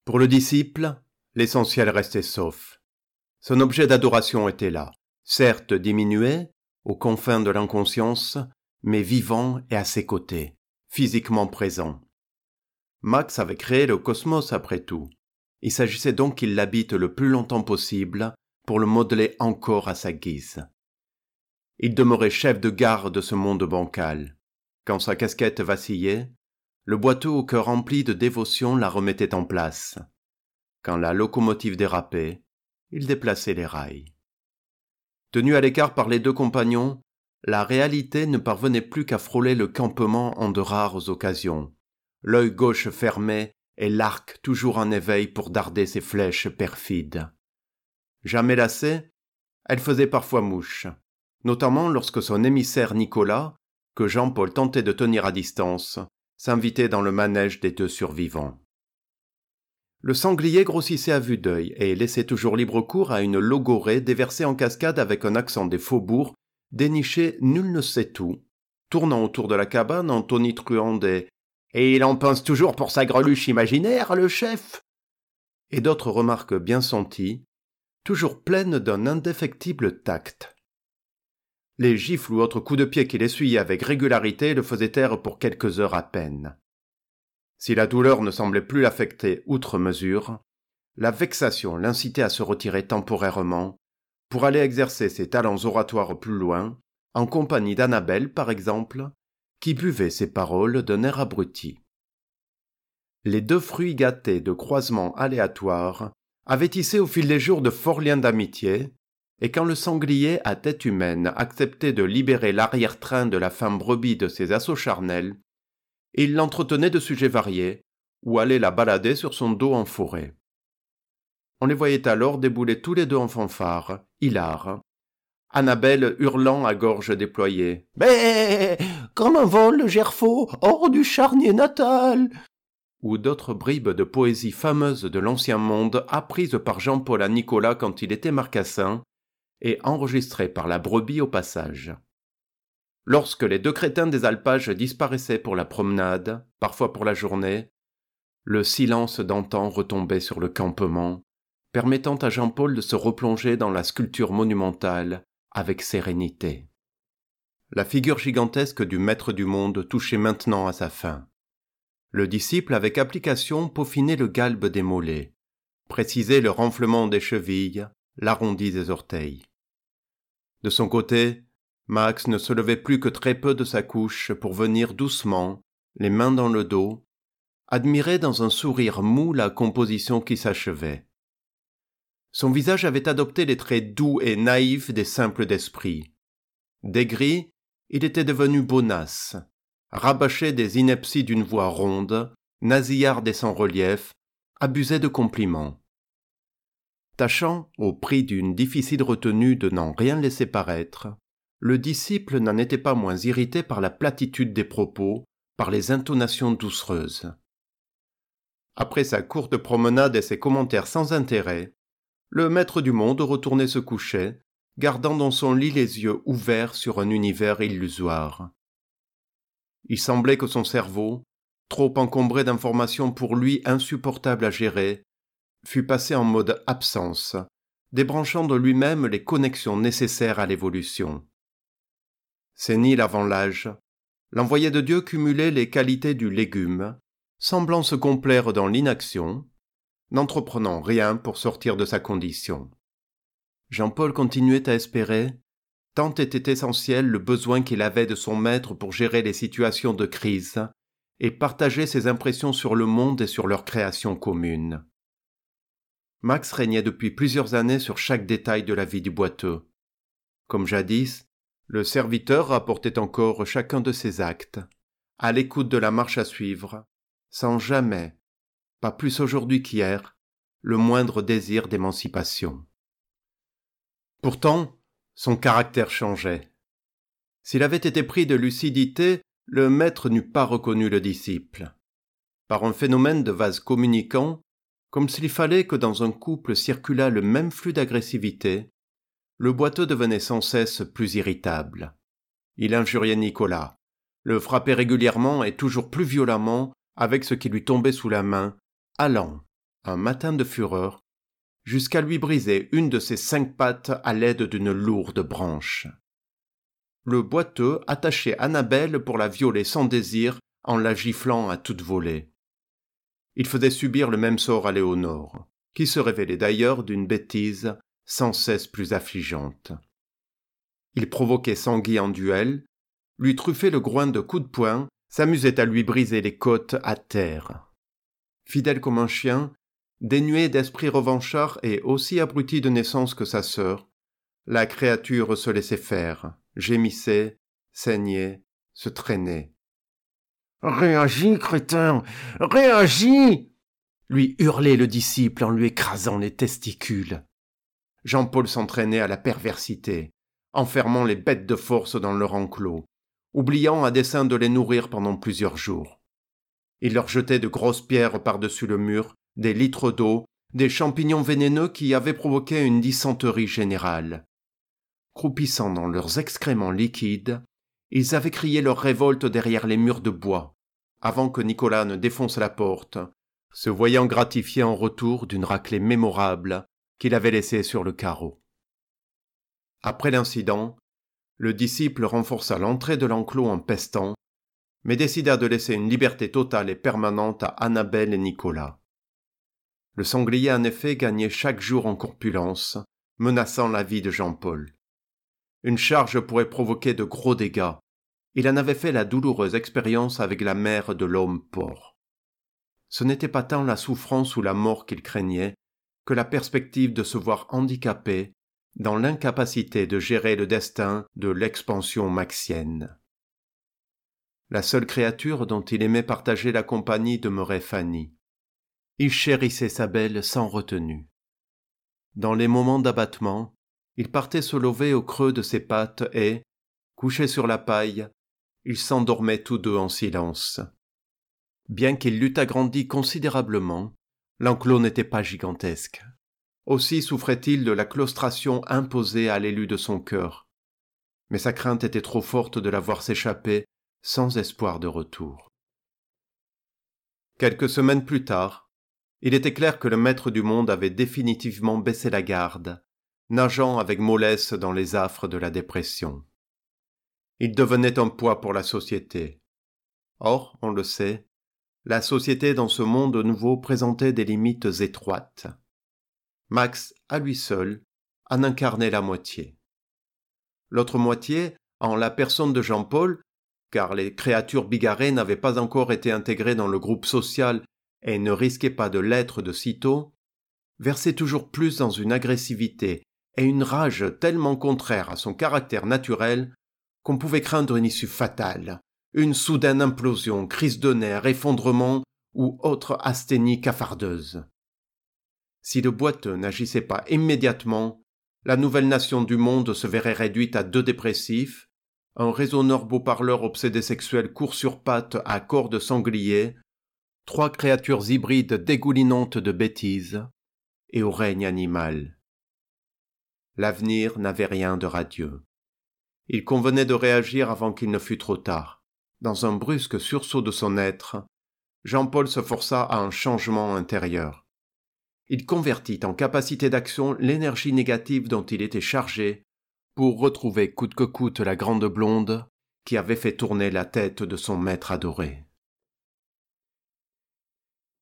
Pour le disciple, l'essentiel restait sauf. Son objet d'adoration était là, certes diminué, aux confins de l'inconscience, mais vivant et à ses côtés, physiquement présent. Max avait créé le cosmos après tout. Il s'agissait donc qu'il l'habite le plus longtemps possible pour le modeler encore à sa guise. Il demeurait chef de gare de ce monde bancal. Quand sa casquette vacillait, le boiteux au cœur rempli de dévotion la remettait en place. Quand la locomotive dérapait, il déplaçait les rails. Tenu à l'écart par les deux compagnons, la réalité ne parvenait plus qu'à frôler le campement en de rares occasions, l'œil gauche fermé et l'arc toujours en éveil pour darder ses flèches perfides. Jamais lassée, elle faisait parfois mouche, notamment lorsque son émissaire Nicolas, que Jean-Paul tentait de tenir à distance, s'invitait dans le manège des deux survivants. Le sanglier grossissait à vue d'œil et laissait toujours libre cours à une logorrhée déversée en cascade avec un accent des faubourgs, déniché nul ne sait où, tournant autour de la cabane en tonitruant des « Et il en pince toujours pour sa greluche imaginaire, le chef !» et d'autres remarques bien senties, toujours pleines d'un indéfectible tact. Les gifles ou autres coups de pied qu'il essuyait avec régularité le faisaient taire pour quelques heures à peine. Si la douleur ne semblait plus l'affecter outre mesure, la vexation l'incitait à se retirer temporairement pour aller exercer ses talents oratoires plus loin, en compagnie d'Annabelle par exemple, qui buvait ses paroles d'un air abruti. Les deux fruits gâtés de croisements aléatoires avaient tissé au fil des jours de forts liens d'amitié, et quand le sanglier à tête humaine acceptait de libérer l'arrière-train de la femme brebis de ses assauts charnels, il l'entretenait de sujets variés, ou allait la balader sur son dos en forêt. On les voyait alors débouler tous les deux en fanfare, hilars, Annabelle hurlant à gorge déployée. « Mais comme un vol le gerfaut, hors du charnier natal !» ou d'autres bribes de poésie fameuse de l'ancien monde apprises par Jean-Paul à Nicolas quand il était marcassin et enregistrées par la brebis au passage. Lorsque les deux crétins des alpages disparaissaient pour la promenade, parfois pour la journée, le silence d'antan retombait sur le campement, permettant à Jean-Paul de se replonger dans la sculpture monumentale avec sérénité. La figure gigantesque du maître du monde touchait maintenant à sa fin. Le disciple, avec application, peaufinait le galbe des mollets, précisait le renflement des chevilles, l'arrondi des orteils. De son côté, Max ne se levait plus que très peu de sa couche pour venir doucement, les mains dans le dos, admirer dans un sourire mou la composition qui s'achevait. Son visage avait adopté les traits doux et naïfs des simples d'esprit. Dégris, il était devenu bonasse, rabâchait des inepties d'une voix ronde, nasillard et sans relief, abusait de compliments. Tâchant, au prix d'une difficile retenue de n'en rien laisser paraître, le disciple n'en était pas moins irrité par la platitude des propos, par les intonations doucereuses. Après sa courte promenade et ses commentaires sans intérêt, le maître du monde retournait se coucher, gardant dans son lit les yeux ouverts sur un univers illusoire. Il semblait que son cerveau, trop encombré d'informations pour lui insupportables à gérer, fût passé en mode absence, débranchant de lui-même les connexions nécessaires à l'évolution. Sénile avant l'âge, l'envoyé de Dieu cumulait les qualités du légume, semblant se complaire dans l'inaction, n'entreprenant rien pour sortir de sa condition. Jean-Paul continuait à espérer, tant était essentiel le besoin qu'il avait de son maître pour gérer les situations de crise et partager ses impressions sur le monde et sur leur création commune. Max régnait depuis plusieurs années sur chaque détail de la vie du boiteux. Comme jadis, le serviteur rapportait encore chacun de ses actes, à l'écoute de la marche à suivre, sans jamais, pas plus aujourd'hui qu'hier, le moindre désir d'émancipation. Pourtant, son caractère changeait. S'il avait été pris de lucidité, le maître n'eût pas reconnu le disciple. Par un phénomène de vase communicant, comme s'il fallait que dans un couple circulât le même flux d'agressivité, le boiteux devenait sans cesse plus irritable. Il injuriait Nicolas, le frappait régulièrement et toujours plus violemment avec ce qui lui tombait sous la main, allant, un matin de fureur, jusqu'à lui briser une de ses 5 pattes à l'aide d'une lourde branche. Le boiteux attachait Annabelle pour la violer sans désir en la giflant à toute volée. Il faisait subir le même sort à Léonore, qui se révélait d'ailleurs d'une bêtise sans cesse plus affligeante. Il provoquait Sanguy en duel, lui truffait le groin de coups de poing, s'amusait à lui briser les côtes à terre. Fidèle comme un chien, dénué d'esprit revanchard et aussi abruti de naissance que sa sœur, la créature se laissait faire, gémissait, saignait, se traînait. « Réagis, crétin! Réagis !» lui hurlait le disciple en lui écrasant les testicules. Jean-Paul s'entraînait à la perversité, enfermant les bêtes de force dans leur enclos, oubliant à dessein de les nourrir pendant plusieurs jours. Il leur jetait de grosses pierres par-dessus le mur, des litres d'eau, des champignons vénéneux qui avaient provoqué une dysenterie générale. Croupissant dans leurs excréments liquides, ils avaient crié leur révolte derrière les murs de bois, avant que Nicolas ne défonce la porte, se voyant gratifié en retour d'une raclée mémorable qu'il avait laissée sur le carreau. Après l'incident, le disciple renforça l'entrée de l'enclos en pestant, mais décida de laisser une liberté totale et permanente à Annabelle et Nicolas. Le sanglier en effet gagnait chaque jour en corpulence, menaçant la vie de Jean-Paul. Une charge pourrait provoquer de gros dégâts. Il en avait fait la douloureuse expérience avec la mère de l'homme-porc. Ce n'était pas tant la souffrance ou la mort qu'il craignait que la perspective de se voir handicapé dans l'incapacité de gérer le destin de l'expansion maxienne. La seule créature dont il aimait partager la compagnie demeurait Fanny. Il chérissait sa belle sans retenue. Dans les moments d'abattement, il partait se lever au creux de ses pattes et, couchés sur la paille, ils s'endormaient tous deux en silence. Bien qu'il l'eût agrandi considérablement, l'enclos n'était pas gigantesque. Aussi souffrait-il de la claustration imposée à l'élu de son cœur. Mais sa crainte était trop forte de la voir s'échapper sans espoir de retour. Quelques semaines plus tard, il était clair que le maître du monde avait définitivement baissé la garde, nageant avec mollesse dans les affres de la dépression. Il devenait un poids pour la société. Or, on le sait, la société dans ce monde nouveau présentait des limites étroites. Max, à lui seul, en incarnait la moitié. L'autre moitié, en la personne de Jean-Paul, car les créatures bigarrées n'avaient pas encore été intégrées dans le groupe social et ne risquaient pas de l'être de sitôt, versait toujours plus dans une agressivité et une rage tellement contraires à son caractère naturel qu'on pouvait craindre une issue fatale, une soudaine implosion, crise de nerfs, effondrement ou autre asthénie cafardeuse. Si le boiteux n'agissait pas immédiatement, la nouvelle nation du monde se verrait réduite à 2 dépressifs, un raisonneur beau-parleur obsédé sexuel court sur pattes à corps de sanglier, 3 créatures hybrides dégoulinantes de bêtises, et au règne animal. L'avenir n'avait rien de radieux. Il convenait de réagir avant qu'il ne fût trop tard. Dans un brusque sursaut de son être, Jean-Paul se força à un changement intérieur. Il convertit en capacité d'action l'énergie négative dont il était chargé pour retrouver coûte que coûte la grande blonde qui avait fait tourner la tête de son maître adoré.